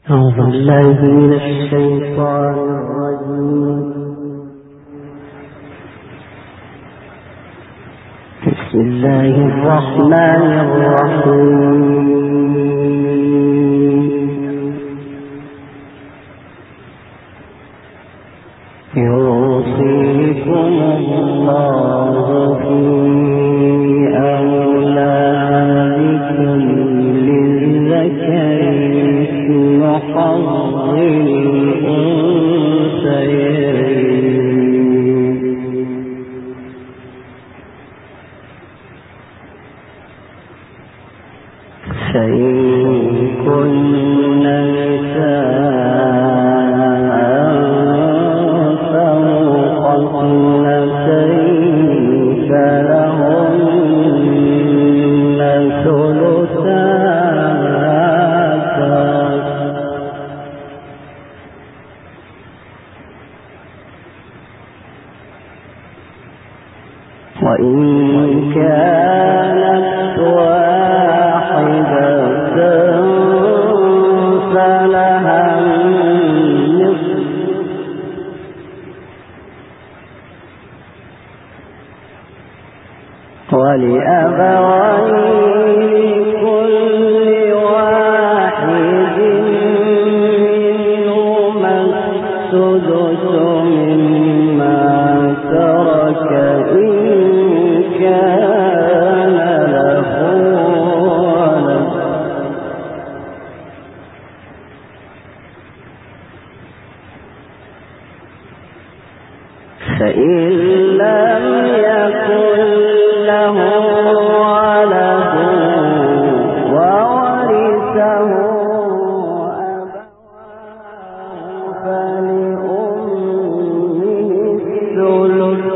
أعوذ بالله من الشيطان الرجيم. بسم الله الرحمن الرحيم. يوصيكم الله في أولادكم للذكر مثل حظ الأنثيين. فإن كن وإن كانت واحدة فلها النصف ولأبويه لكل واحد منهما السدس مما ترك إن كان له ولد فإن لم يكن له ولد وورثه أبواه فلأمه الثلث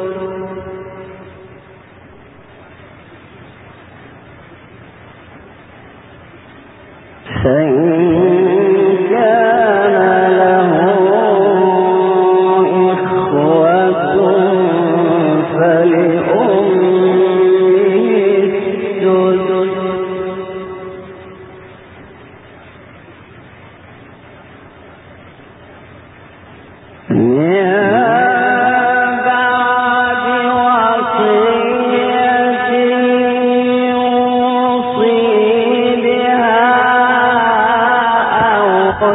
فإن كان له إخوة فلأمه السدس من بعد وصية يوصي بها أو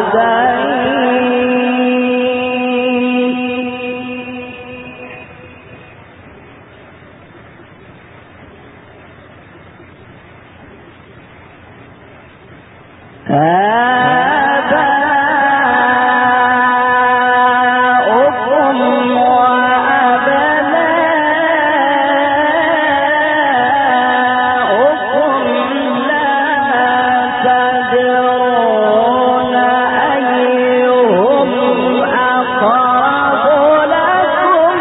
آباؤكم وأبناؤكم لا تدرون أيهم أقرب لكم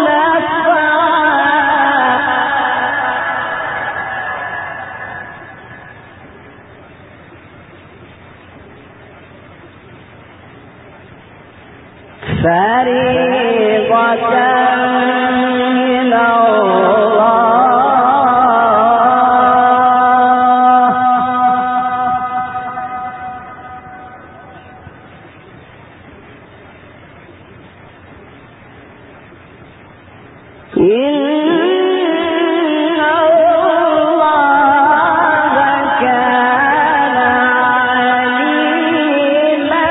نفعا فريضة من الله. إن الله كان عليما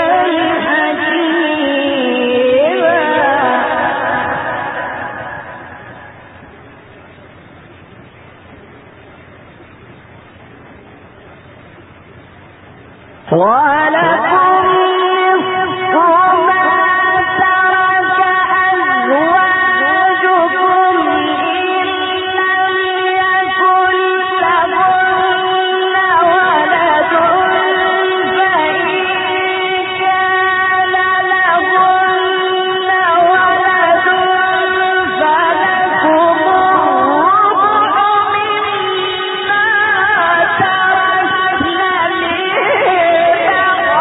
حكيما. ولكم نصف ما ترك أزواجكم إن لم يكن لهن ولد فإن كان لهن ولد فلكم الربع مما تركن من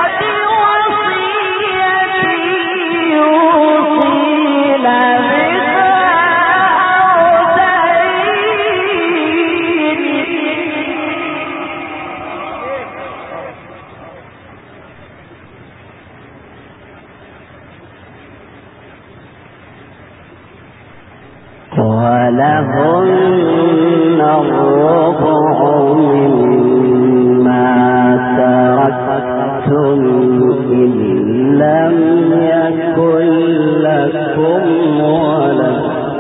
ولهن الربع مما تركتم إن لم يكن لكم ولد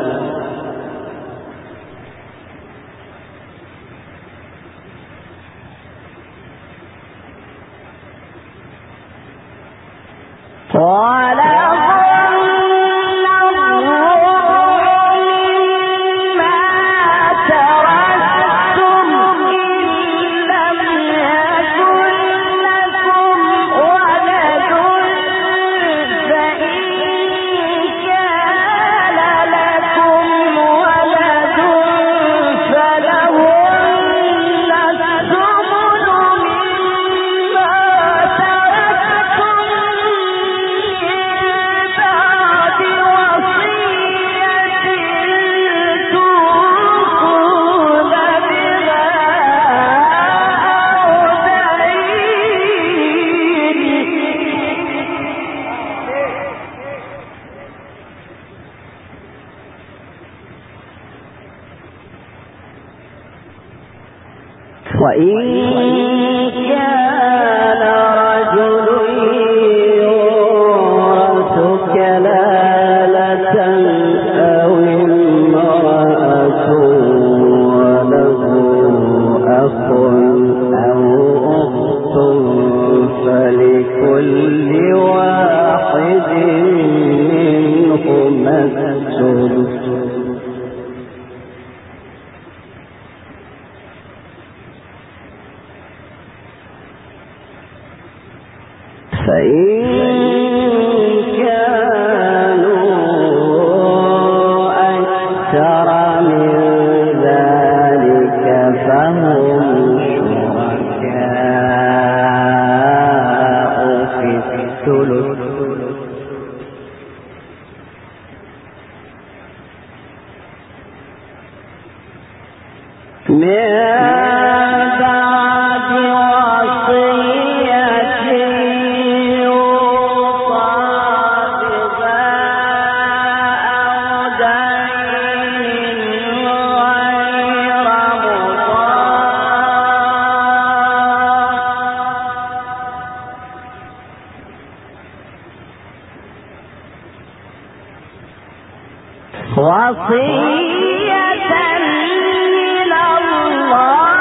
وإن كان رجل يورث كلالة أو امرأة وله أخ أو أخت فلكل واحد منهما السدس فإن كانوا أكثر من ذلك فهم شركاء في الثلث وصية من الله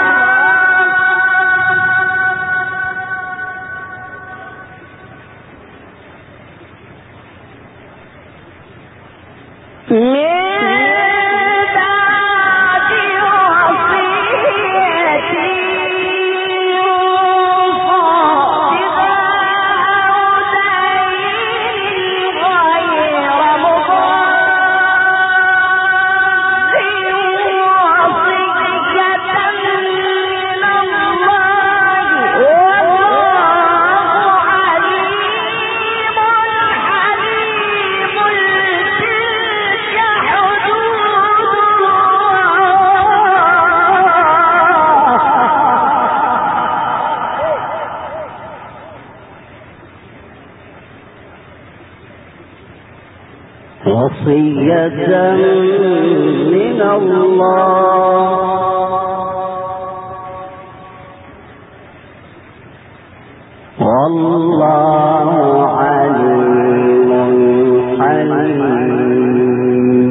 وصية من الله والله عليم حليم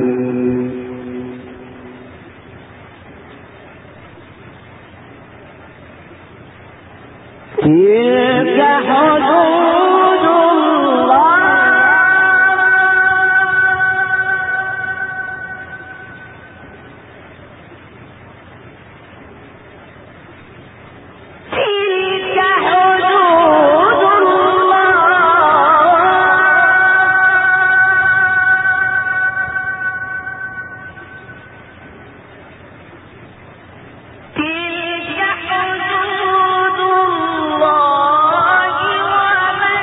تلك حدود الله تلك حدود الله ومن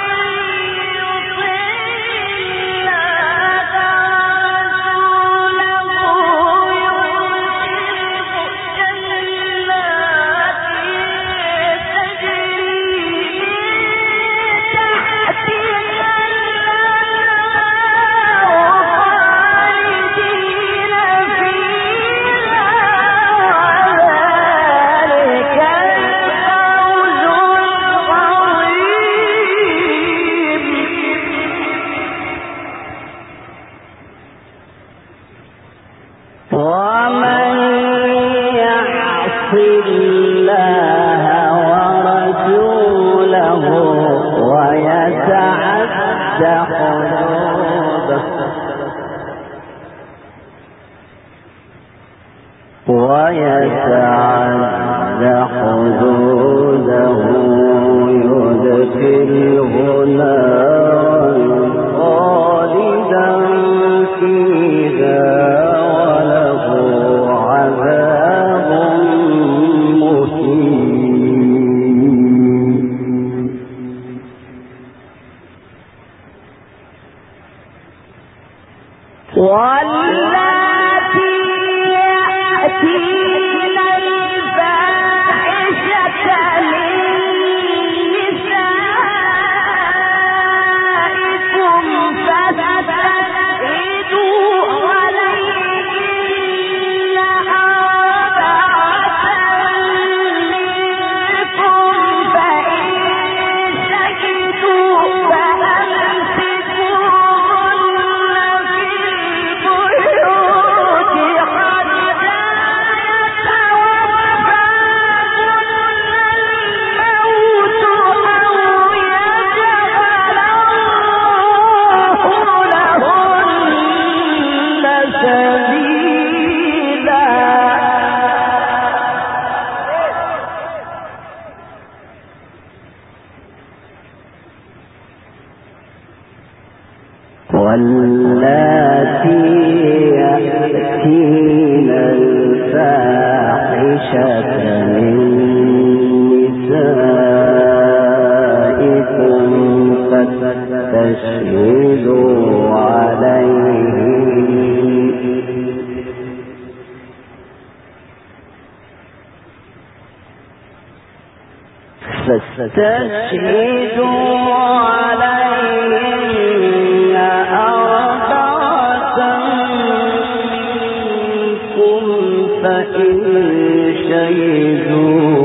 ويتعدى حدوده يدخله نارا خالدا فيها وله عذاب مهين. واللاتي يأتين الفاحشة من نسائكم فاستشهدوا عليهن أربعة منكم فإن شهدوا فأمسكوهن في البيوت حتى واللاتي يأتين الفاحشة من نسائكم فاستشهدوا عليهن أربعة منكم فإن شهدوا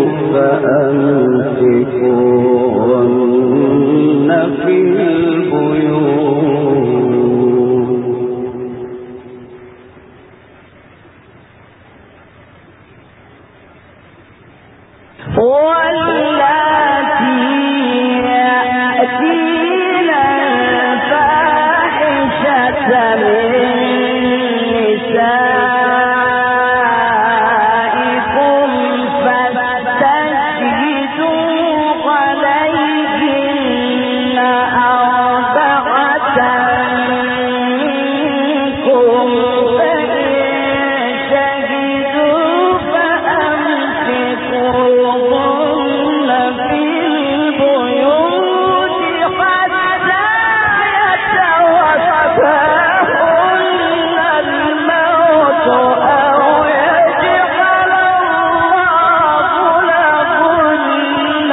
فأمسكوهن في البيوت واللاتي يأتين الفاحشة من نسائكم فاستشهدوا عليهن أربعة منكم فإن شهدوا فأمسكوهن في البيوت حتى يتوفاهن الموت أو يجعل الله لهن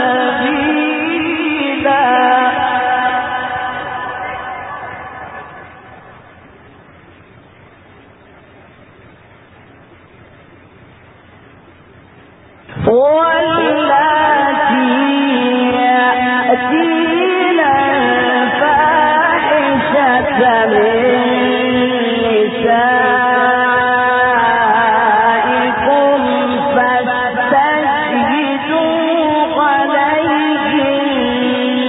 سبيلا. واللاتي يأتين الفاحشة من نسائكم فاستشهدوا عليهن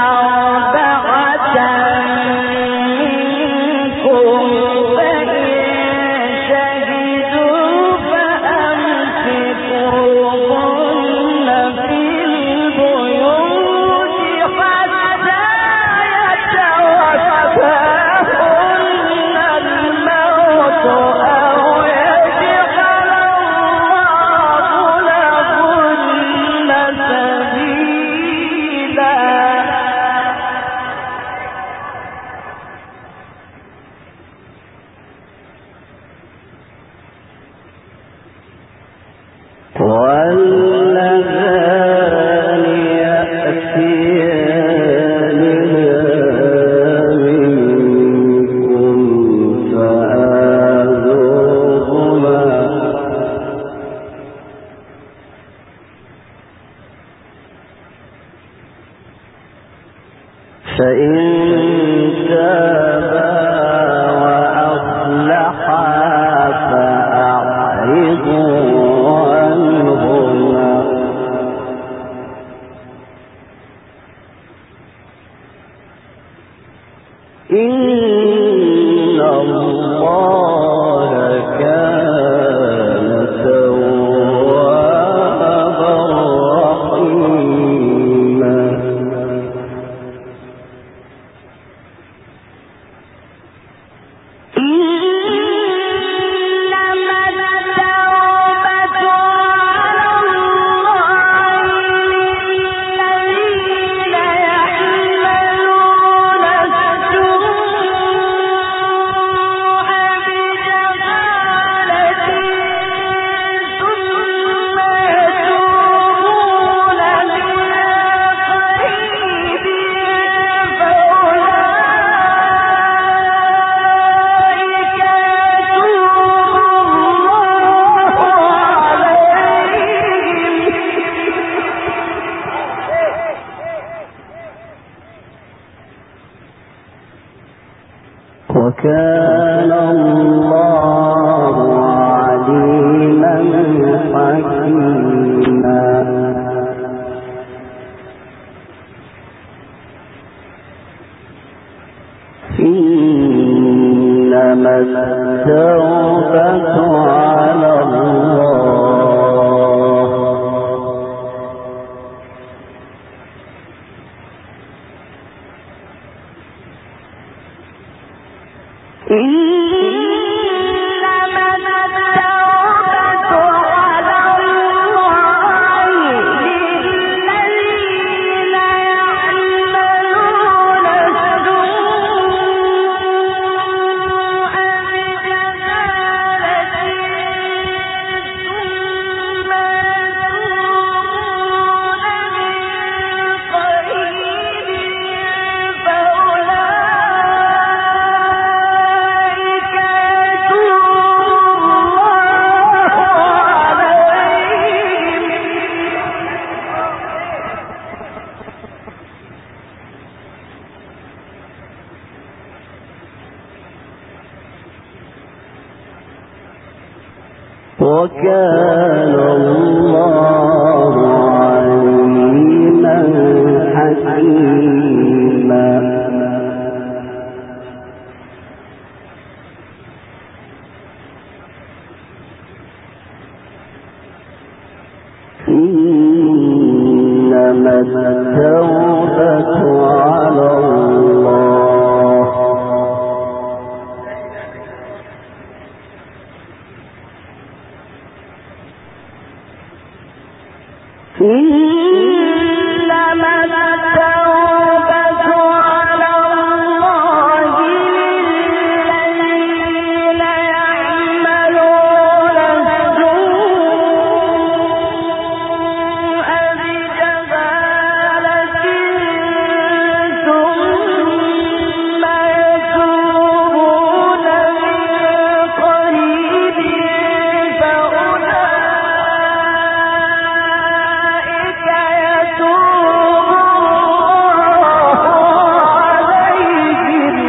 أربعة منكم فإن شهدوا فأمسكوهن في البيوت حتى يتوفاهن الموت أو يجعل الله لهن سبيلا. واللذان يأتيانها منكم فآذوهما فإن تابا وأصلحا فأعرضوا عنهما إن الله كان توابا رحيما وكان الله عليما حكيما إنما التوبة على الله إنما التوبة على الله للذين يعملون السوء بجهالة ثم وكان الله عليما حكيما إنما التوبة على الله إنما التوبة على الله للذين يعملون السوء بجهالة ثم يتوبون من قريب فأولئك يتوب الله عليهم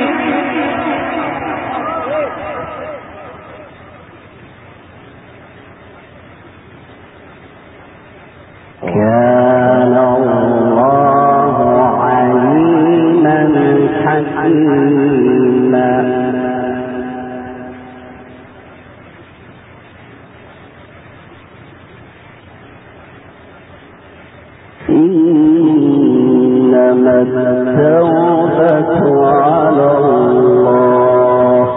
كان الله عليما حكيما إنما التوبة على الله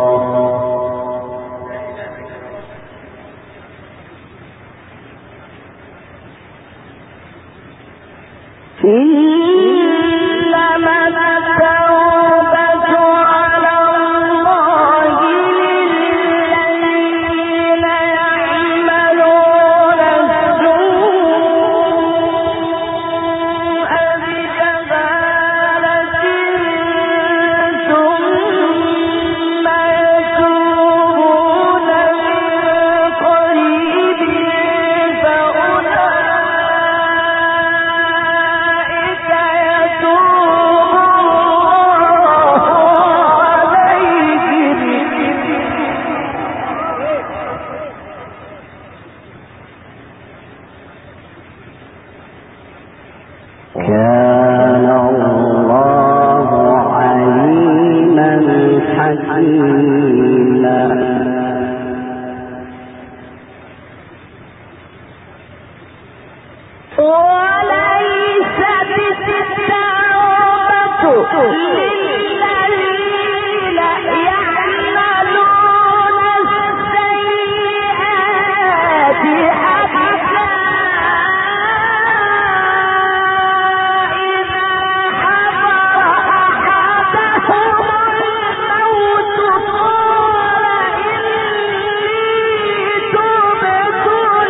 إنما التوبة على الله للذين يعملون السوء بجهالة ثم يتوبون من قريب فأولئك يتوب الله عليهم كان الله عليما حسينا وليست التوبة للذين يعملون السيئات حتى إذا حضر أحدهم الموت قال إني تبت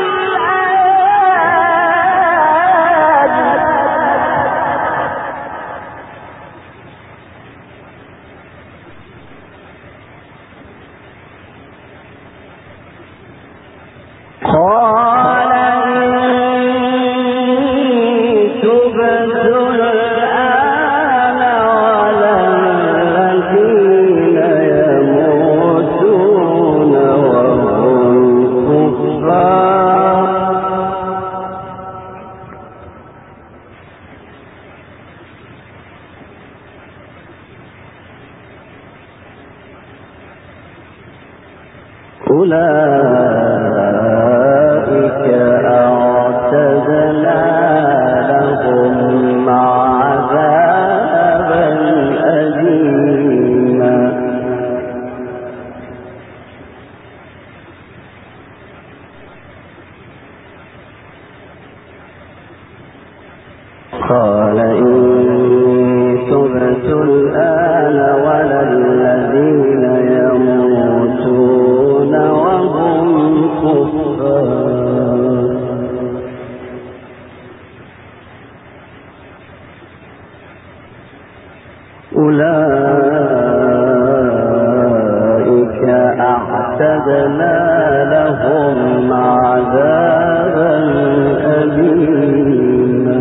أولئك أعتدنا لهم عذابا أليما قال إني تبت الآن ولا الذين يموتون وهم كفار أولئك أعتدنا لهم عذابا أليما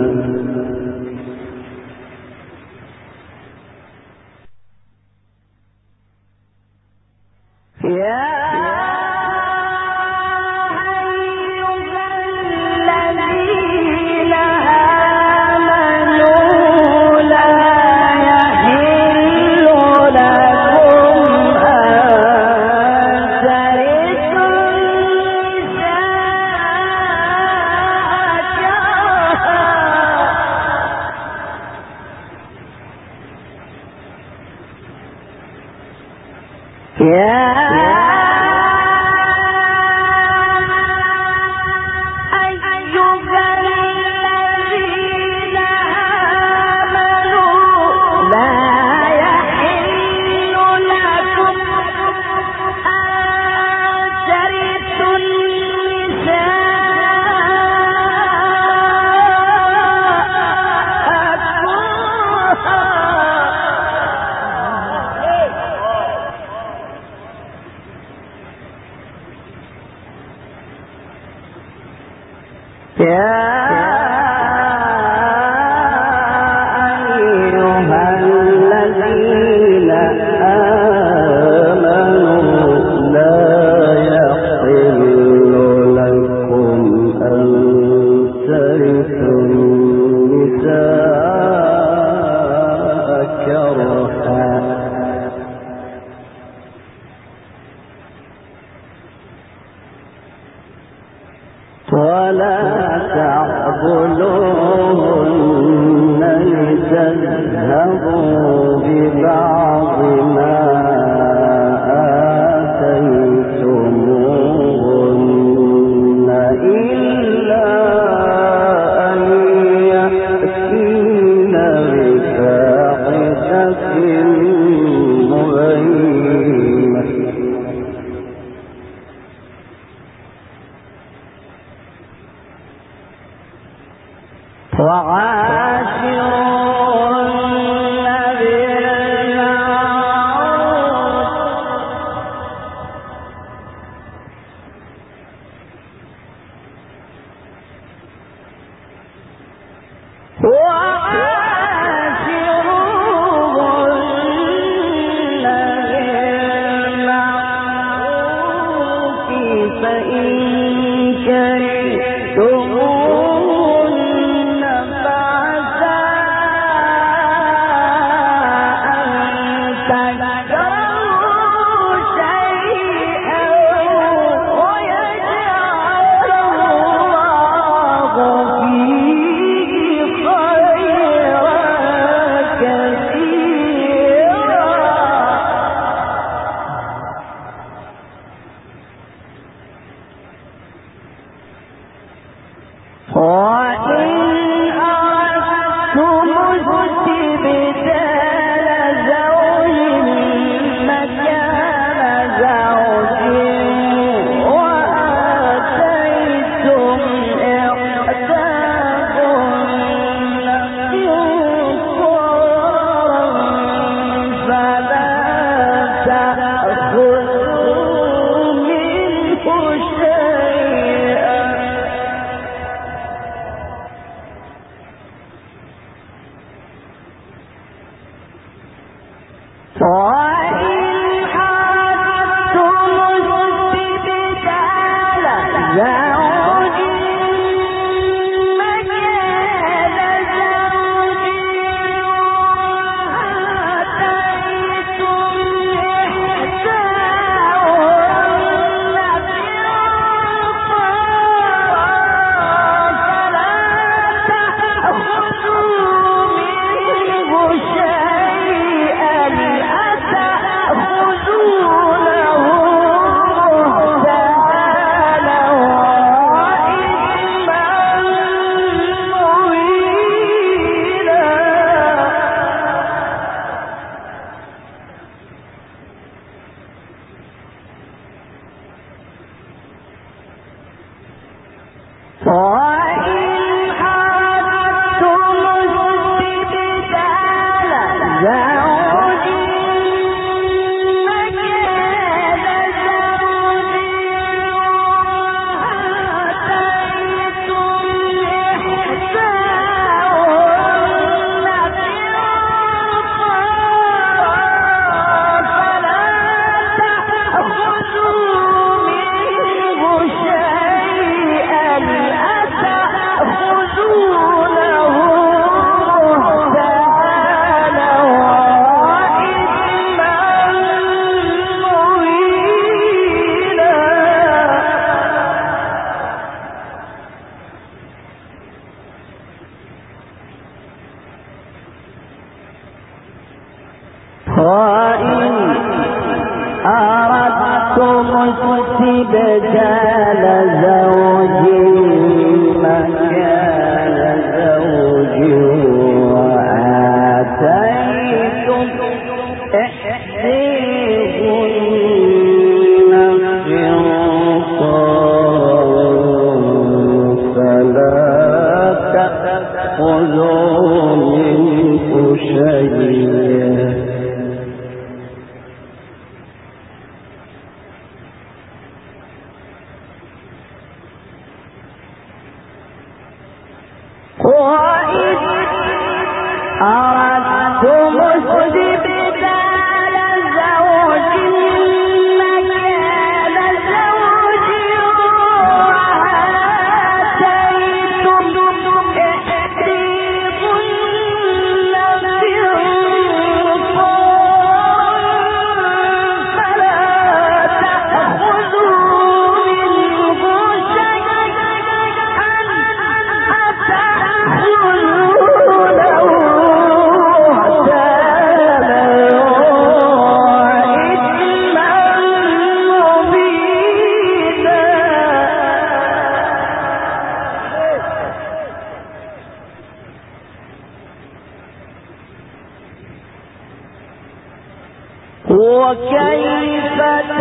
وكيف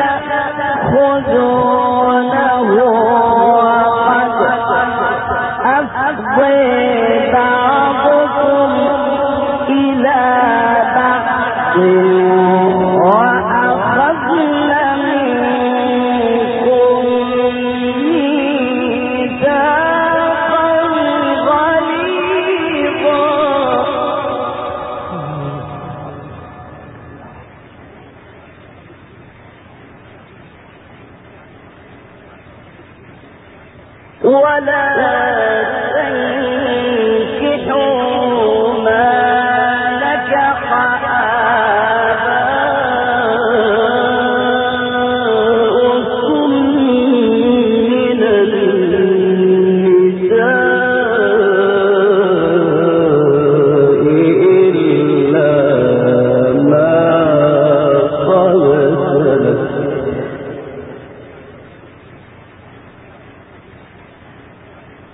تأخذونه وقد أفضي بعضكم إلى بعض وأخذن منكم ميثاقا غليظا. ولا تنكحوا ما نكح آباؤكم من النساء إلا ما قد سلف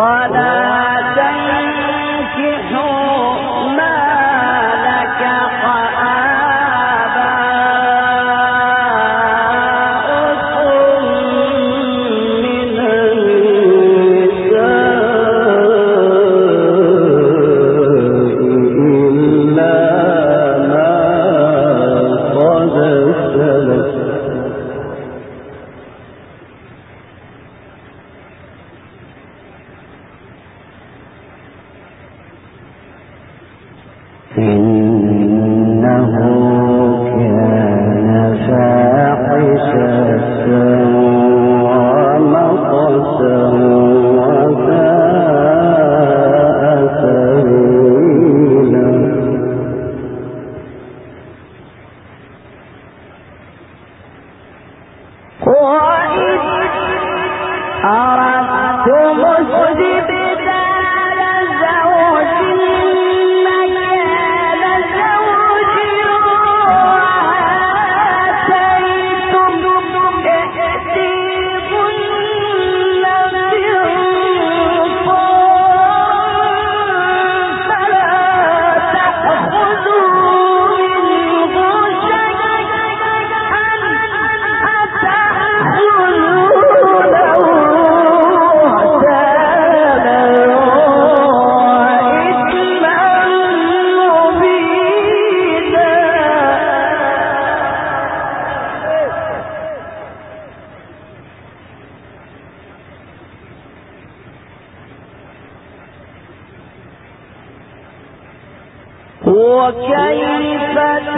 وكيف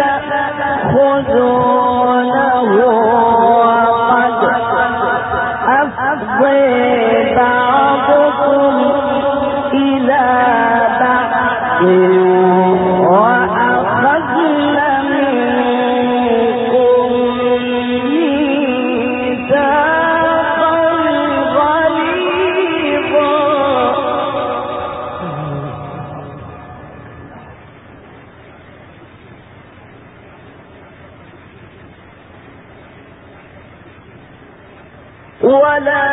تأخذونه وقد أفضي بعضكم إلى بعض وأخذن منكم ميثاقا غليظا. ولا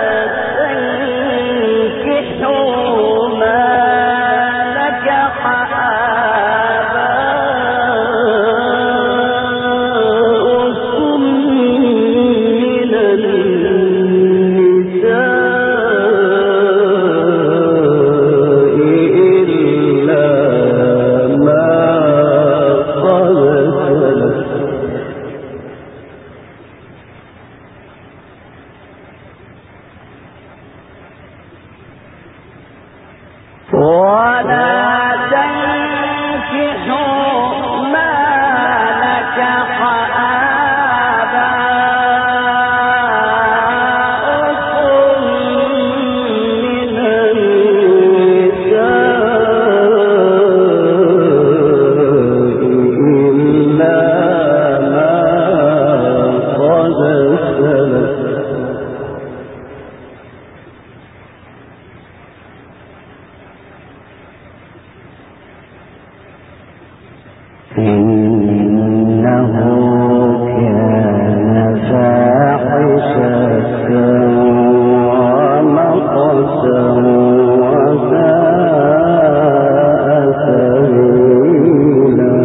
تنكحوا ما نكح آباؤكم من النساء إلا ما قد سلف. ولا تنكحوا ما نكح آباؤكم من النساء إلا ما قد سلف. إنه كان فاحشة ومقتا وساء سبيلا.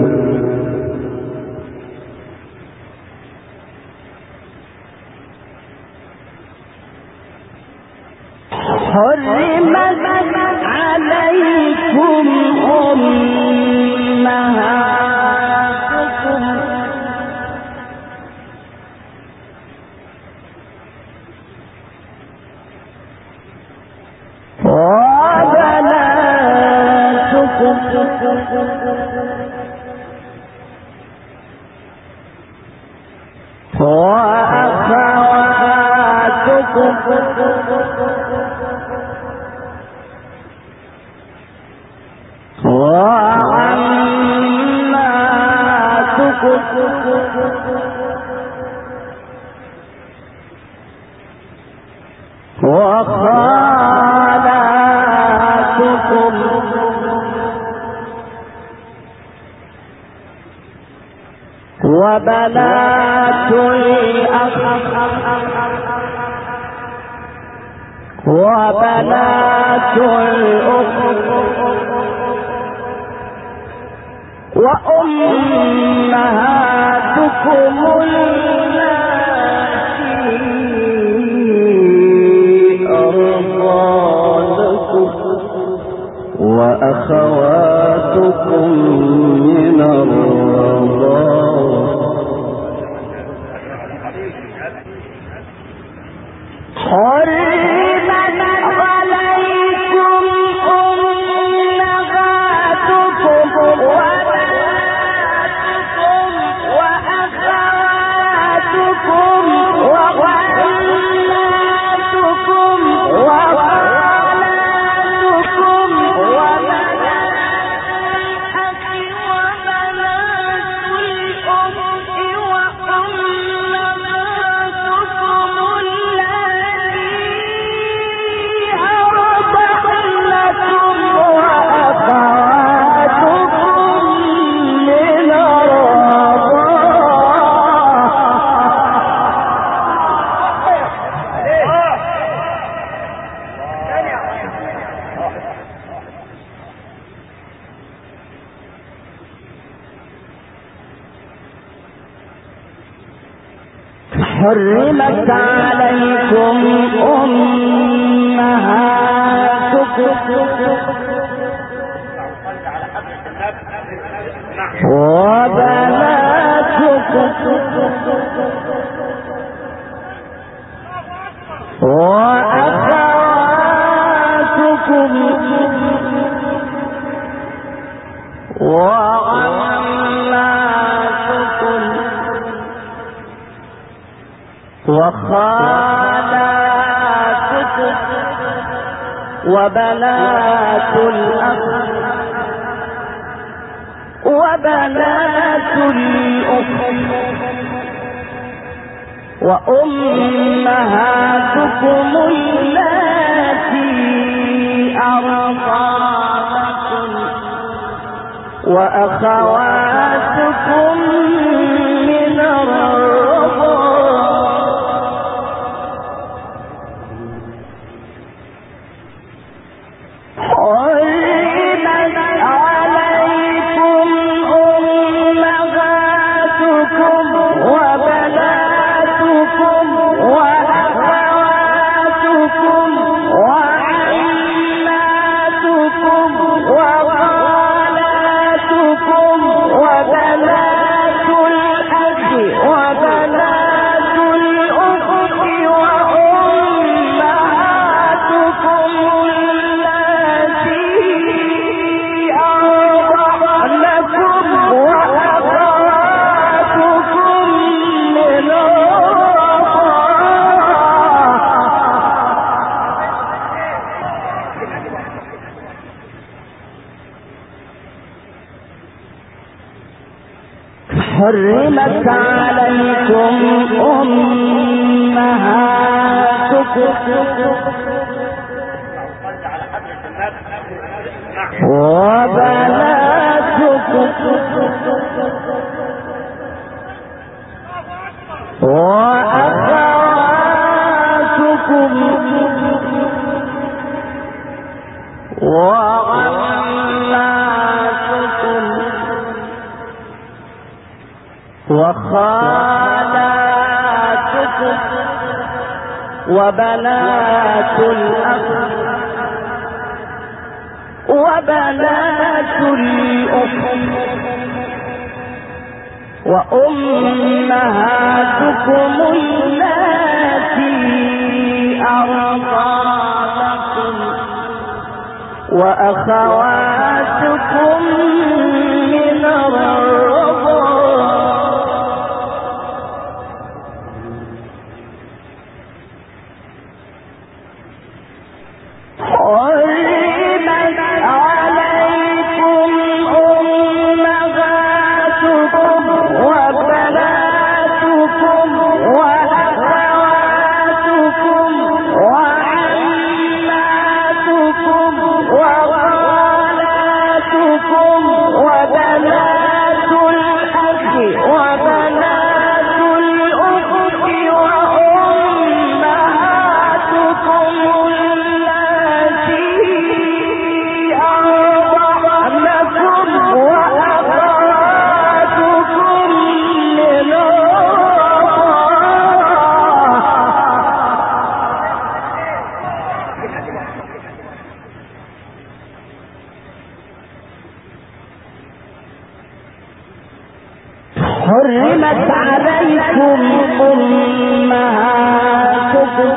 حرمت عليكم أمهاتكم وبناتكم وأخواتكم وعماتكم وخالاتكم وبنات الأخ وبنات الأخت وأمهاتكم التي أرضعنكم وأخواتكم من الرضاعة حرمت عليكم أمهاتكم وبناتكم وأخواتكم وعماتكم وخالاتكم وبنات الأخ وبنات الأخت وأمهاتكم التي أرضعنكم وأخواتكم من حرمت عليكم أمهاتكم وبناتكم وأخواتكم وعماتكم وخالاتكم وبنات الأخ وبنات الأخت وأمهاتكم التي أرضعنكم وأخواتكم من الرضاعة حرمت عليكم أمهاتكم وبناتكم وأخواتكم وعماتكم وخالاتكم وبنات الأخ وبنات الأخت وأمهاتكم التي أرضعنكم وأخواتكم من حرمت عليكم أمهاتكم وبناتكم وأخواتكم وعماتكم وخالاتكم وبنات الأخ وبنات الأخت وأمهاتكم التي أرضعنكم وأخواتكم من الرضاعة حرمت عليكم أمهاتكم وبناتكم وأخواتكم وعماتكم وخالاتكم حرمت عليكم أمهاتكم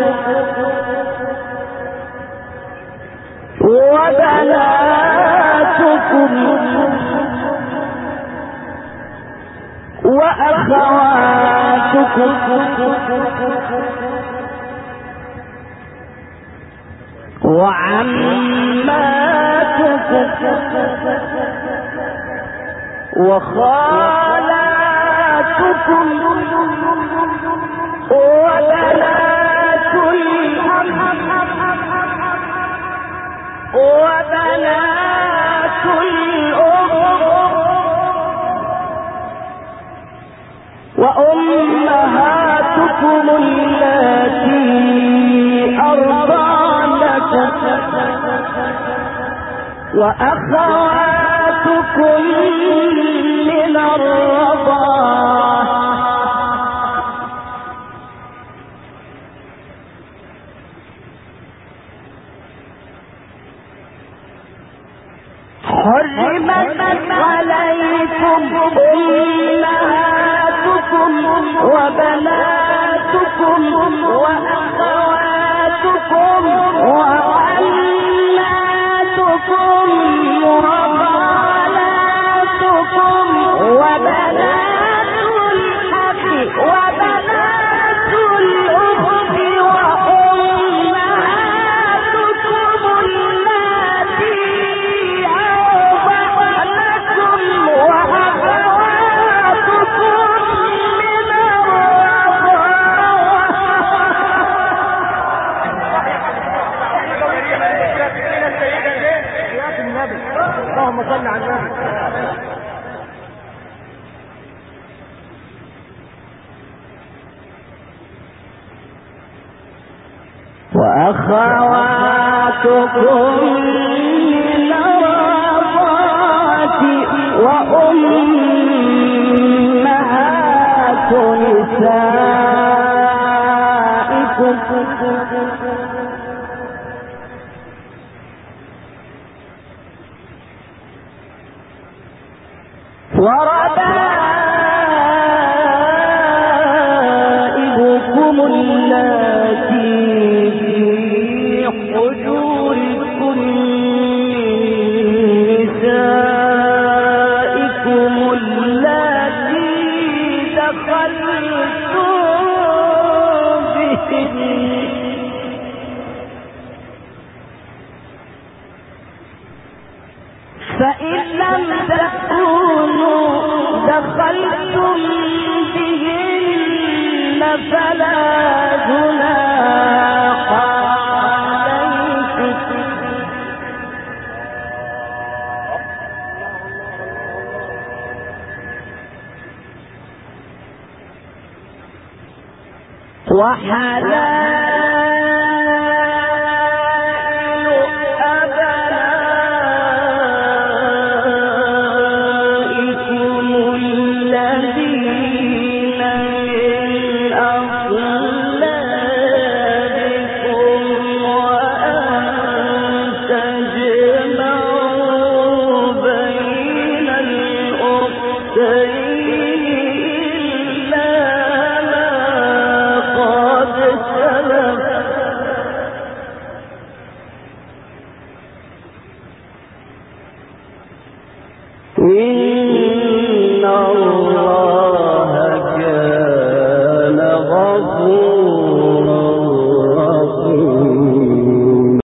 وبناتكم وأخواتكم وعماتكم وخالاتكم وبنات الأخ وبنات الأخت وأمهاتكم اللاتي أرضعنكم وأخواتكم من الرضاعة حرمت عليكم أمهاتكم وبناتكم وأخواتكم وعماتكم وخالاتكم وبنات الأخ وبنات الأخت وأمهاتكم اللاتي أرضعنكم وأخواتكم من اللهم صل على النبي. وأخواتكم من الرضاعة وأمهات نسائكم وربائبكم اللاتي في حجوركم من نسائكم اللاتي دخلتم بهن فإن لم تكونوا دخلتم بهن فلا جناح عليكم إن